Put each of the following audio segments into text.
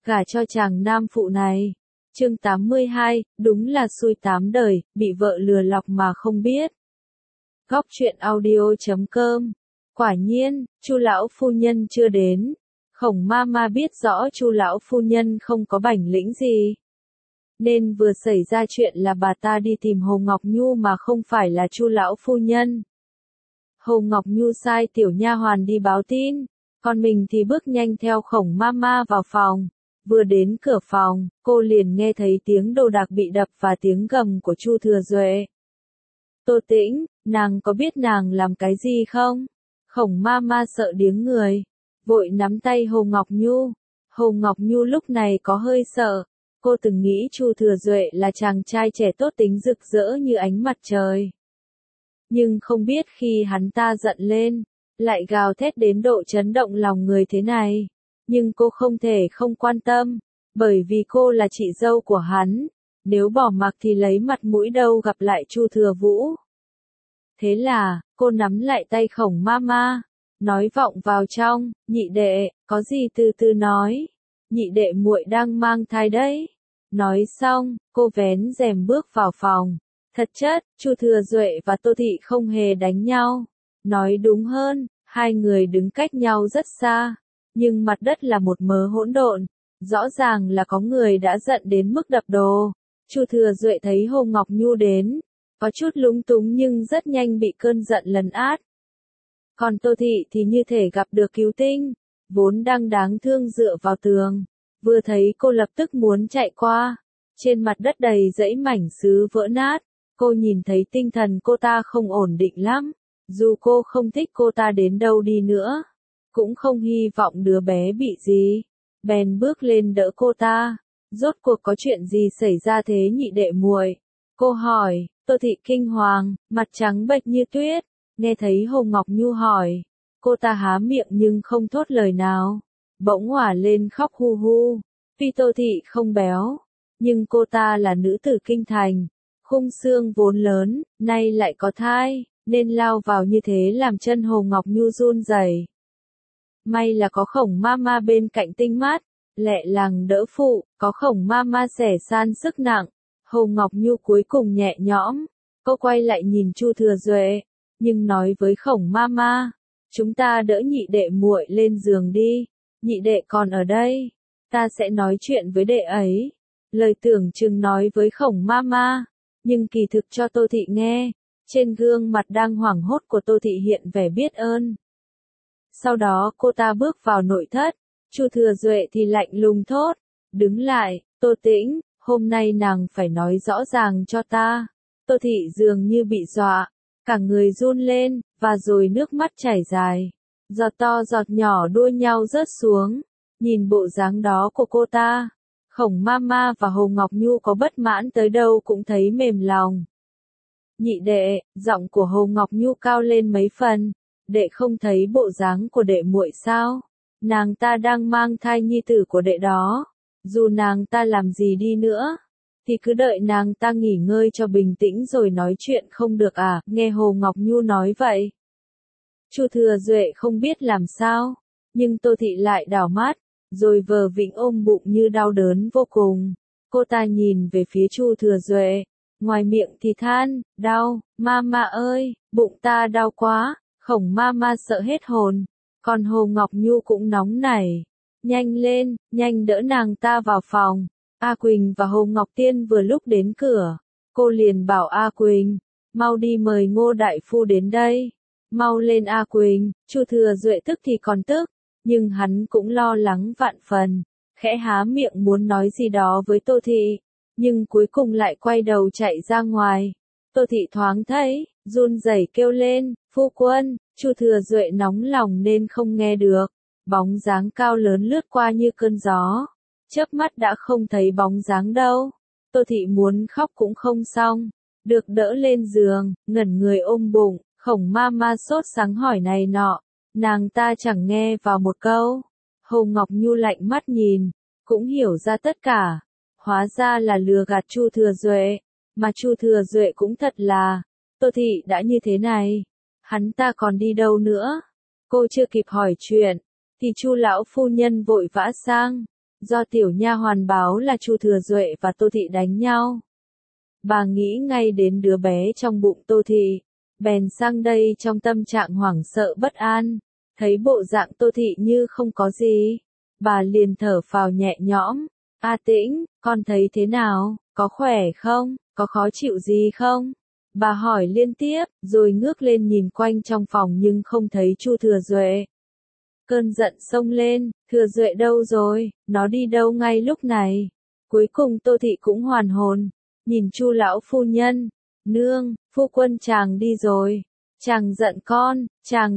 gả cho chàng nam phụ này. Chương 82, đúng là xui 8 đời, bị vợ lừa lọc mà không biết. Góc truyện audio.com. Quả nhiên, Chu lão phu nhân chưa đến. Khổng Mama biết rõ Chu lão phu nhân không có bản lĩnh gì, nên vừa xảy ra chuyện là bà ta đi tìm Hồ Ngọc Nhu mà không phải là Chu lão phu nhân. Hồ Ngọc Nhu sai tiểu nha hoàn đi báo tin, còn mình thì bước nhanh theo Khổng Mama vào phòng. Vừa đến cửa phòng, cô liền nghe thấy tiếng đồ đạc bị đập và tiếng gầm của Chu Thừa Duệ. Tô Tĩnh, nàng có biết nàng làm cái gì không? Khổng Mama sợ điếng người, vội nắm tay Hồ Ngọc Nhu. Hồ Ngọc Nhu lúc này có hơi sợ, cô từng nghĩ Chu Thừa Duệ là chàng trai trẻ tốt tính rực rỡ như ánh mặt trời. Nhưng không biết khi hắn ta giận lên, lại gào thét đến độ chấn động lòng người thế này. Nhưng cô không thể không quan tâm, bởi vì cô là chị dâu của hắn, nếu bỏ mặc thì lấy mặt mũi đâu gặp lại Chu Thừa Vũ. Thế là, cô nắm lại tay Khổng Mama, nói vọng vào trong, nhị đệ, có gì từ từ nói, nhị đệ muội đang mang thai đấy. Nói xong, cô vén rèm bước vào phòng. Thật chất, Chu Thừa Duệ và Tô Thị không hề đánh nhau. Nói đúng hơn, hai người đứng cách nhau rất xa. Nhưng mặt đất là một mớ hỗn độn, rõ ràng là có người đã giận đến mức đập đồ. Chu Thừa Duệ thấy Hồ Ngọc Nhu đến, có chút lúng túng nhưng rất nhanh bị cơn giận lấn át. Còn Tô Thị thì như thể gặp được cứu tinh, vốn đang đáng thương dựa vào tường, vừa thấy cô lập tức muốn chạy qua. Trên mặt đất đầy dãy mảnh sứ vỡ nát, cô nhìn thấy tinh thần cô ta không ổn định lắm, dù cô không thích cô ta đến đâu đi nữa, cũng không hy vọng đứa bé bị gì, bèn bước lên đỡ cô ta. Rốt cuộc có chuyện gì xảy ra thế nhị đệ muội? Cô hỏi. Tô Thị kinh hoàng, mặt trắng bệch như tuyết. Nghe thấy Hồ Ngọc Nhu hỏi, cô ta há miệng nhưng không thốt lời nào, bỗng òa lên khóc hu hu. Tuy Tô Thị không béo, nhưng cô ta là nữ tử kinh thành, khung xương vốn lớn, nay lại có thai, nên lao vào như thế làm chân Hồ Ngọc Nhu run rẩy. May là có Khổng Mama bên cạnh tinh mắt, lẹ làng đỡ phụ, có Khổng Mama xẻ san sức nặng, Hồ Ngọc Nhu cuối cùng nhẹ nhõm. Cô quay lại nhìn Chu Thừa Duệ, nhưng nói với Khổng Mama, chúng ta đỡ nhị đệ muội lên giường đi, nhị đệ còn ở đây, ta sẽ nói chuyện với đệ ấy. Lời tưởng chừng nói với Khổng Mama, nhưng kỳ thực cho Tô Thị nghe, trên gương mặt đang hoảng hốt của Tô Thị hiện vẻ biết ơn. Sau đó cô ta bước vào nội thất, Chu Thừa Duệ thì lạnh lùng thốt, đứng lại, Tô Tĩnh, hôm nay nàng phải nói rõ ràng cho ta. Tô Thị dường như bị dọa, cả người run lên, và rồi nước mắt chảy dài, giọt to giọt nhỏ đua nhau rớt xuống. Nhìn bộ dáng đó của cô ta, Khổng Mama và Hồ Ngọc Nhu có bất mãn tới đâu cũng thấy mềm lòng. Nhị đệ, giọng của Hồ Ngọc Nhu cao lên mấy phần, đệ không thấy bộ dáng của đệ muội sao? Nàng ta đang mang thai nhi tử của đệ đó, dù nàng ta làm gì đi nữa, thì cứ đợi nàng ta nghỉ ngơi cho bình tĩnh rồi nói chuyện không được à? Nghe Hồ Ngọc Nhu nói vậy, Chu Thừa Duệ không biết làm sao, nhưng Tô Thị lại đảo mắt, rồi vờ vĩnh ôm bụng như đau đớn vô cùng. Cô ta nhìn về phía Chu Thừa Duệ, ngoài miệng thì than, đau, Mama ơi, bụng ta đau quá. Khổng Mama sợ hết hồn, còn Hồ Ngọc Nhu cũng nóng nảy. Nhanh lên, nhanh đỡ nàng ta vào phòng. A Quỳnh và Hồ Ngọc Tiên vừa lúc đến cửa, cô liền bảo A Quỳnh, mau đi mời Ngô đại phu đến đây. Mau lên A Quỳnh. Chu Thừa Duệ tức thì còn tức, nhưng hắn cũng lo lắng vạn phần, khẽ há miệng muốn nói gì đó với Tô Thị, nhưng cuối cùng lại quay đầu chạy ra ngoài. Tô Thị thoáng thấy, run rẩy kêu lên, phu quân. Chu Thừa Duệ nóng lòng nên không nghe được, bóng dáng cao lớn lướt qua như cơn gió, chớp mắt đã không thấy bóng dáng đâu. Tô Thị muốn khóc cũng không xong, được đỡ lên giường, ngẩn người ôm bụng. Khổng Mama sốt sáng hỏi này nọ, nàng ta chẳng nghe vào một câu. Hồ Ngọc Nhu lạnh mắt nhìn, cũng hiểu ra tất cả, hóa ra là lừa gạt Chu Thừa Duệ, mà Chu Thừa Duệ cũng thật là, Tô Thị đã như thế này, hắn ta còn đi đâu nữa? Cô chưa kịp hỏi chuyện, thì Chu lão phu nhân vội vã sang, Do tiểu nha hoàn báo là Chu Thừa Duệ và Tô Thị đánh nhau. Bà nghĩ ngay đến đứa bé trong bụng Tô Thị, bèn sang đây trong tâm trạng hoảng sợ bất an, thấy bộ dạng Tô Thị như không có gì. Bà liền thở phào nhẹ nhõm, A Tĩnh, con thấy thế nào, có khỏe không, có khó chịu gì không? Bà hỏi liên tiếp, rồi ngước lên nhìn quanh trong phòng nhưng không thấy Chu Thừa Duệ. Cơn giận xông lên, Thừa Duệ đâu rồi, nó đi đâu ngay lúc này? Cuối cùng Tô Thị cũng hoàn hồn, nhìn Chu lão phu nhân, nương, phu quân chàng đi rồi. Chàng giận con, chàng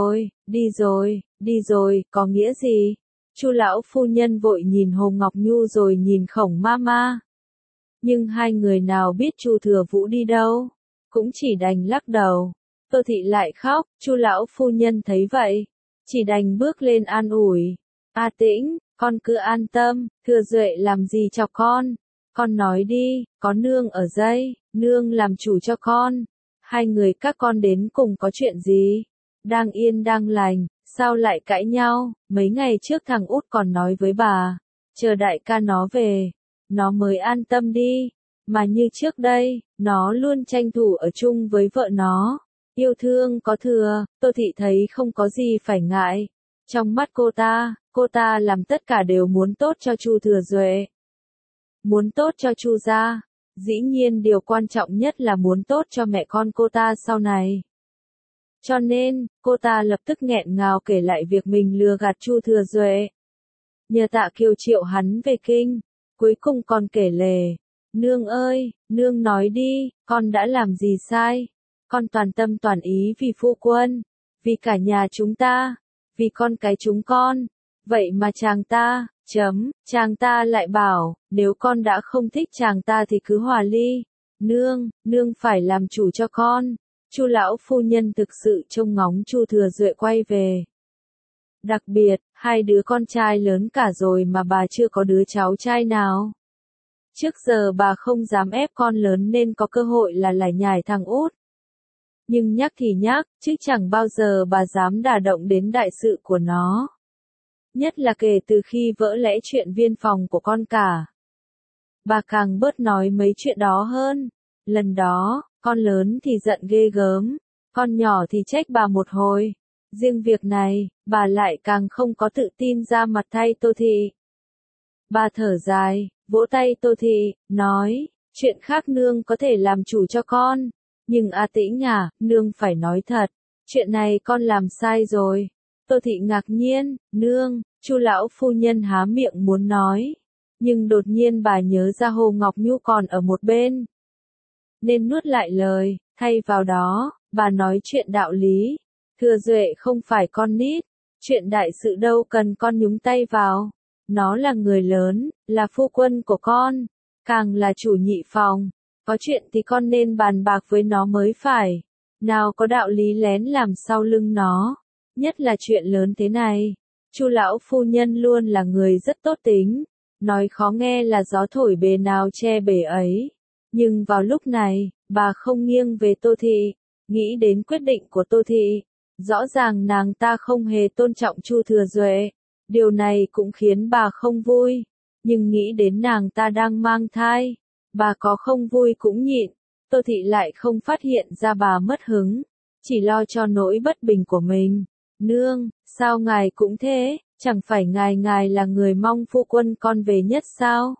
đi rồi, có nghĩa gì? Chu lão phu nhân vội nhìn Hồ Ngọc Nhu rồi nhìn Khổng Mama. Nhưng hai người nào biết Chu Thừa Vũ đi đâu, cũng chỉ đành lắc đầu. Tô Thị lại khóc, Chu lão phu nhân thấy vậy, chỉ đành bước lên an ủi. A Tĩnh, con cứ an tâm, Thừa Duệ làm gì cho con nói đi, có nương ở đây, nương làm chủ cho con. Hai người các con đến cùng có chuyện gì? Đang yên đang lành, sao lại cãi nhau? Mấy ngày trước thằng út còn nói với bà, chờ đại ca nó về, nó mới an tâm đi. Mà như trước đây, nó luôn tranh thủ ở chung với vợ nó. Yêu thương có thừa, Tô Thị thấy không có gì phải ngại. Trong mắt cô ta làm tất cả đều muốn tốt cho Chu Thừa Duệ. Muốn tốt cho Chu gia. Dĩ nhiên điều quan trọng nhất là muốn tốt cho mẹ con cô ta sau này. Cho nên, cô ta lập tức nghẹn ngào kể lại việc mình lừa gạt Chu Thừa Duệ. Nhờ Tạ Kiều triệu hắn về kinh, cuối cùng còn kể lể. Nương ơi, nương nói đi, con đã làm gì sai? Con toàn tâm toàn ý vì phu quân, vì cả nhà chúng ta, vì con cái chúng con. Vậy mà chàng ta lại bảo, nếu con đã không thích chàng ta thì cứ hòa ly. Nương phải làm chủ cho con. Chu lão phu nhân thực sự trông ngóng Chu Thừa Duệ quay về. Đặc biệt, hai đứa con trai lớn cả rồi mà bà chưa có đứa cháu trai nào. Trước giờ bà không dám ép con lớn nên có cơ hội là lải nhải thằng út. Nhưng nhắc thì nhắc, chứ chẳng bao giờ bà dám đả động đến đại sự của nó. Nhất là kể từ khi vỡ lẽ chuyện viên phòng của con cả. Bà càng bớt nói mấy chuyện đó hơn. Lần đó, con lớn thì giận ghê gớm, con nhỏ thì trách bà một hồi. Riêng việc này, bà lại càng không có tự tin ra mặt thay Tô Thị. Bà thở dài, vỗ tay Tô Thị, nói, chuyện khác nương có thể làm chủ cho con. Nhưng A Tĩnh à, nương phải nói thật, chuyện này con làm sai rồi. Tô Thị ngạc nhiên, nương, Chu lão phu nhân há miệng muốn nói. Nhưng đột nhiên bà nhớ ra Hồ Ngọc Nhu còn ở một bên. Nên nuốt lại lời, thay vào đó, bà nói chuyện đạo lý. Thừa Duệ không phải con nít, chuyện đại sự đâu cần con nhúng tay vào. Nó là người lớn, là phu quân của con, càng là chủ nhị phòng. Có chuyện thì con nên bàn bạc với nó mới phải. Nào có đạo lý lén làm sau lưng nó. Nhất là chuyện lớn thế này. Chu lão phu nhân luôn là người rất tốt tính. Nói khó nghe là gió thổi bề nào che bể ấy. Nhưng vào lúc này, bà không nghiêng về Tô Thị. Nghĩ đến quyết định của Tô Thị. Rõ ràng nàng ta không hề tôn trọng Chu Thừa Duệ. Điều này cũng khiến bà không vui. Nhưng nghĩ đến nàng ta đang mang thai. Bà có không vui cũng nhịn. Tô Thị lại không phát hiện ra bà mất hứng. Chỉ lo cho nỗi bất bình của mình. Nương, sao ngài cũng thế, chẳng phải ngài là người mong phu quân con về nhất sao?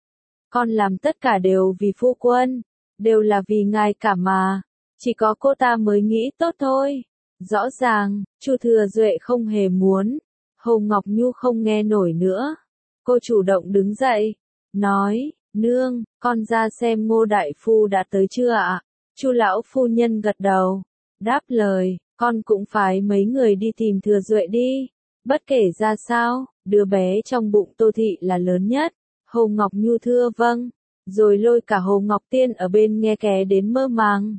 Con làm tất cả đều vì phu quân, đều là vì ngài cả mà. Chỉ có cô ta mới nghĩ tốt thôi. Rõ ràng, Chu Thừa Duệ không hề muốn. Hồ Ngọc Nhu không nghe nổi nữa. Cô chủ động đứng dậy, nói, nương, con ra xem Ngô đại phu đã tới chưa ạ? Chu lão phu nhân gật đầu, đáp lời, con cũng phải mấy người đi tìm Thừa Duệ đi. Bất kể ra sao, đứa bé trong bụng Tô Thị là lớn nhất. Hồ Ngọc Nhu thưa vâng, rồi lôi cả Hồ Ngọc Tiên ở bên nghe ké đến mơ màng.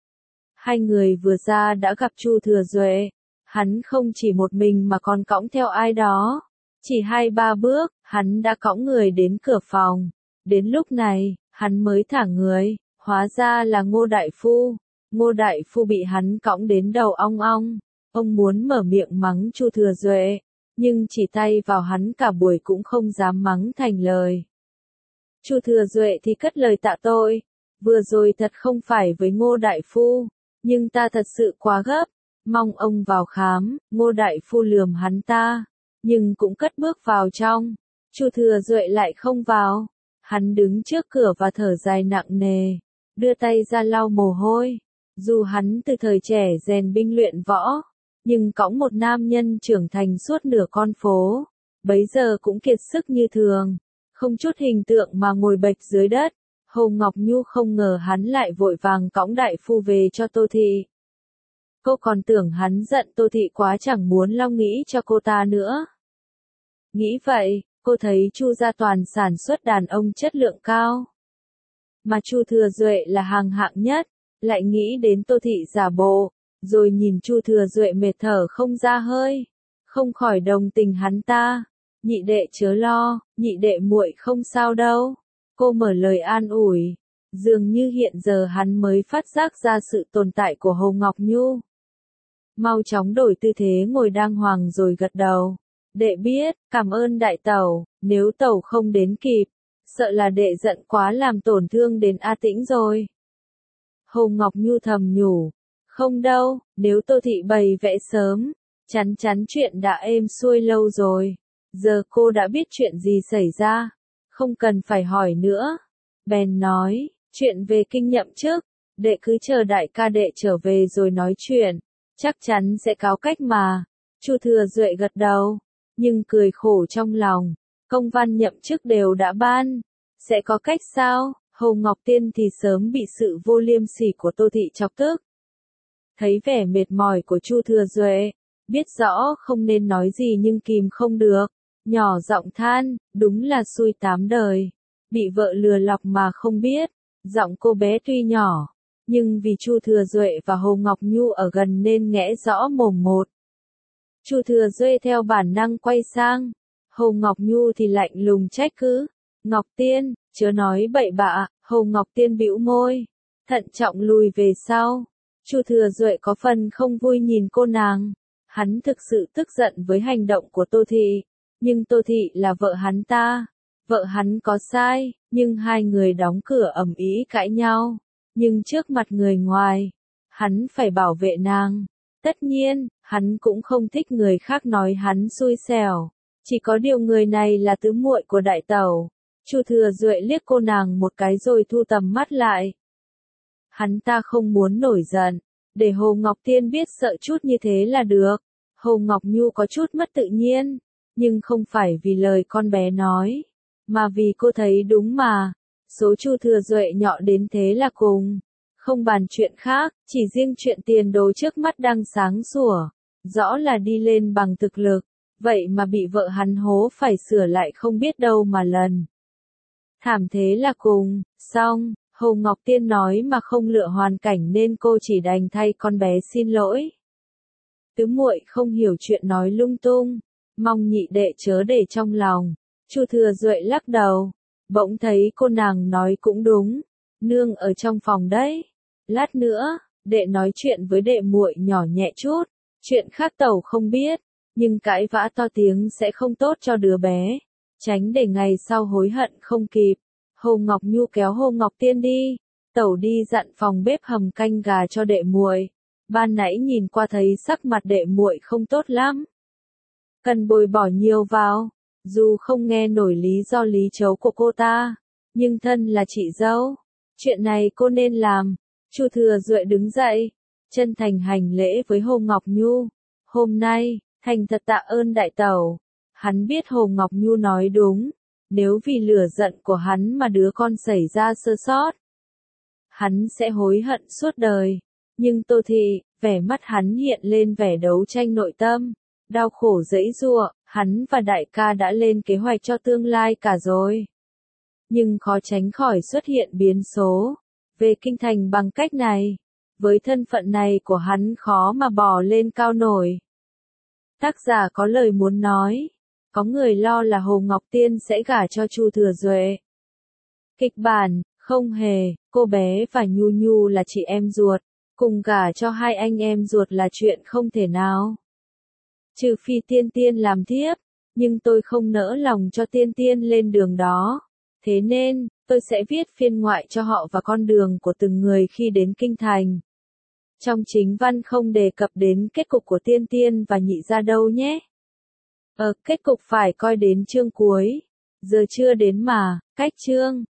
Hai người vừa ra đã gặp Chu Thừa Duệ. Hắn không chỉ một mình mà còn cõng theo ai đó. Chỉ 2-3 bước, hắn đã cõng người đến cửa phòng. Đến lúc này, hắn mới thả người, hóa ra là Ngô đại phu. Ngô đại phu bị hắn cõng đến đầu ong ong. Ông muốn mở miệng mắng Chu Thừa Duệ, nhưng chỉ tay vào hắn cả buổi cũng không dám mắng thành lời. Chu Thừa Duệ thì cất lời tạ tội, vừa rồi thật không phải với Ngô đại phu, nhưng ta thật sự quá gấp, mong ông vào khám. Ngô đại phu lườm hắn ta, nhưng cũng cất bước vào trong. Chu Thừa Duệ lại không vào, hắn đứng trước cửa và thở dài nặng nề, đưa tay ra lau mồ hôi. Dù hắn từ thời trẻ rèn binh luyện võ, nhưng cõng một nam nhân trưởng thành suốt nửa con phố, bấy giờ cũng kiệt sức như thường, không chút hình tượng mà ngồi bệt dưới đất. Hồ Ngọc Nhu không ngờ hắn lại vội vàng cõng đại phu về cho Tô Thị. Cô còn tưởng hắn giận Tô Thị quá chẳng muốn lo nghĩ cho cô ta nữa. Nghĩ vậy, cô thấy Chu gia toàn sản xuất đàn ông chất lượng cao, mà Chu Thừa Duệ là hàng hạng nhất, lại nghĩ đến Tô Thị giả bộ, rồi nhìn Chu Thừa Duệ mệt thở không ra hơi, không khỏi đồng tình hắn ta. Nhị đệ chớ lo, nhị đệ muội không sao đâu. Cô mở lời an ủi, dường như hiện giờ hắn mới phát giác ra sự tồn tại của Hồ Ngọc Nhu. Mau chóng đổi tư thế ngồi đàng hoàng rồi gật đầu. Đệ biết, cảm ơn đại tẩu, nếu tẩu không đến kịp, sợ là đệ giận quá làm tổn thương đến A Tĩnh rồi. Hồ Ngọc Nhu thầm nhủ, không đâu, nếu Tô Thị bày vẽ sớm, chắn chắn chuyện đã êm xuôi lâu rồi. Giờ cô đã biết chuyện gì xảy ra, không cần phải hỏi nữa. Bèn nói, chuyện về kinh nhậm chức, đệ cứ chờ đại ca đệ trở về rồi nói chuyện, chắc chắn sẽ cáo cách mà. Chu Thừa Duệ gật đầu, nhưng cười khổ trong lòng, công văn nhậm chức đều đã ban, sẽ có cách sao? Hồ Ngọc Tiên thì sớm bị sự vô liêm sỉ của Tô Thị chọc tức. Thấy vẻ mệt mỏi của Chu Thừa Duệ, biết rõ không nên nói gì nhưng kìm không được, nhỏ giọng than, đúng là xui tám đời, bị vợ lừa lọc mà không biết. Giọng cô bé tuy nhỏ, nhưng vì Chu Thừa Duệ và Hồ Ngọc Nhu ở gần nên nghe rõ mồm một. Chu Thừa Duệ theo bản năng quay sang, Hồ Ngọc Nhu thì lạnh lùng trách cứ, Ngọc Tiên, chớ nói bậy bạ. Hồ Ngọc Tiên bĩu môi, thận trọng lùi về sau. Chu Thừa Duệ có phần không vui nhìn cô nàng, hắn thực sự tức giận với hành động của Tô Thị, nhưng Tô Thị là vợ hắn ta, vợ hắn có sai, nhưng hai người đóng cửa ầm ĩ cãi nhau, nhưng trước mặt người ngoài, hắn phải bảo vệ nàng. Tất nhiên, hắn cũng không thích người khác nói hắn xui xẻo, chỉ có điều người này là tứ muội của đại tẩu. Chu Thừa Duệ liếc cô nàng một cái rồi thu tầm mắt lại. Hắn ta không muốn nổi giận, để Hồ Ngọc Tiên biết sợ chút như thế là được. Hồ Ngọc Nhu có chút mất tự nhiên, nhưng không phải vì lời con bé nói, mà vì cô thấy đúng mà. Số Chu Thừa Duệ nhỏ đến thế là cùng. Không bàn chuyện khác, chỉ riêng chuyện tiền đồ trước mắt đang sáng sủa, rõ là đi lên bằng thực lực, vậy mà bị vợ hắn hố phải sửa lại không biết đâu mà lần. Thảm thế là cùng. Xong, Hồ Ngọc Tiên nói mà không lựa hoàn cảnh nên cô chỉ đành thay con bé xin lỗi. Tứ muội không hiểu chuyện nói lung tung, mong nhị đệ chớ để trong lòng. Chu Thừa Duệ lắc đầu, bỗng thấy cô nàng nói cũng đúng, nương ở trong phòng đấy. Lát nữa, đệ nói chuyện với đệ muội nhỏ nhẹ chút, chuyện khác tẩu không biết, nhưng cãi vã to tiếng sẽ không tốt cho đứa bé, tránh để ngày sau hối hận không kịp. Hồ Ngọc Nhu kéo Hồ Ngọc Tiên đi, tẩu đi dặn phòng bếp hầm canh gà cho đệ muội. Ban nãy nhìn qua thấy sắc mặt đệ muội không tốt lắm, cần bồi bỏ nhiều vào. Dù không nghe nổi lý do lý chấu của cô ta, nhưng thân là chị dâu, chuyện này cô nên làm. Chu Thừa Duệ đứng dậy, chân thành hành lễ với Hồ Ngọc Nhu. Hôm nay, thành thật tạ ơn đại tẩu. Hắn biết Hồ Ngọc Nhu nói đúng, nếu vì lửa giận của hắn mà đứa con xảy ra sơ sót, hắn sẽ hối hận suốt đời. Nhưng Tô Thị, vẻ mắt hắn hiện lên vẻ đấu tranh nội tâm, đau khổ giãy giụa. Hắn và đại ca đã lên kế hoạch cho tương lai cả rồi, nhưng khó tránh khỏi xuất hiện biến số về kinh thành bằng cách này. Với thân phận này của hắn khó mà bò lên cao nổi. Tác giả có lời muốn nói, có người lo là Hồ Ngọc Tiên sẽ gả cho Chu Thừa Duệ. Kịch bản, không hề, cô bé và Nhu Nhu là chị em ruột, cùng gả cho hai anh em ruột là chuyện không thể nào. Trừ phi tiên tiên làm thiếp, nhưng tôi không nỡ lòng cho tiên tiên lên đường đó. Thế nên, tôi sẽ viết phiên ngoại cho họ và con đường của từng người khi đến kinh thành. Trong chính văn không đề cập đến kết cục của tiên tiên và nhị gia đâu nhé. Kết cục phải coi đến chương cuối. Giờ chưa đến mà, cách chương.